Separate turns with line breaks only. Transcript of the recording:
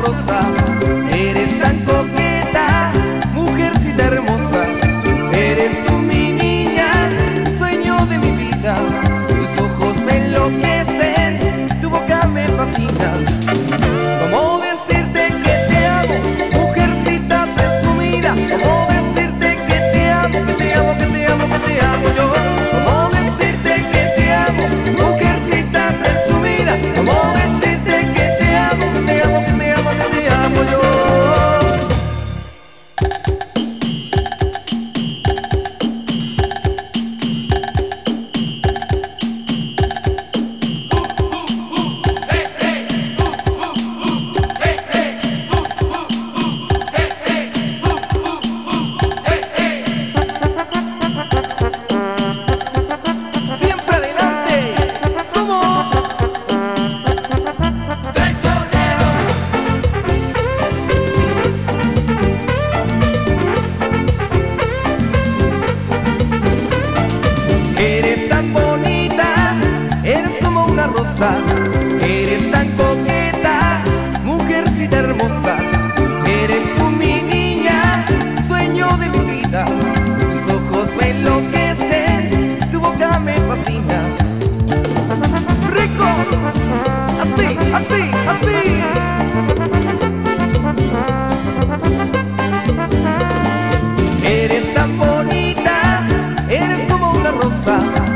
rosa. Eres tan coqueta, mujercita hermosa. Eres tú mi niña, sueño de mi vida. Tus ojos me enloquecen, tu boca me fascina. ¿Cómo decirte que te amo, mujercita presumida? ¿Cómo decirte que te amo, que te amo, que te amo, que te amo yo? ¿Cómo decirte que te amo, mujercita presumida? ¿Cómo decirte que te amo, que te amo, que te amo, que te amo yo? Siempre adelante, somos traicioneros. Eres tan bonita, eres como una rosa. Eres tan coqueta, mujercita hermosa. Eres tú mi niña, sueño de mi vida. Tus ojos me enloquecen, tu boca me fascina. ¡Rico! Así, así, así. Eres tan bonita, eres como una rosa.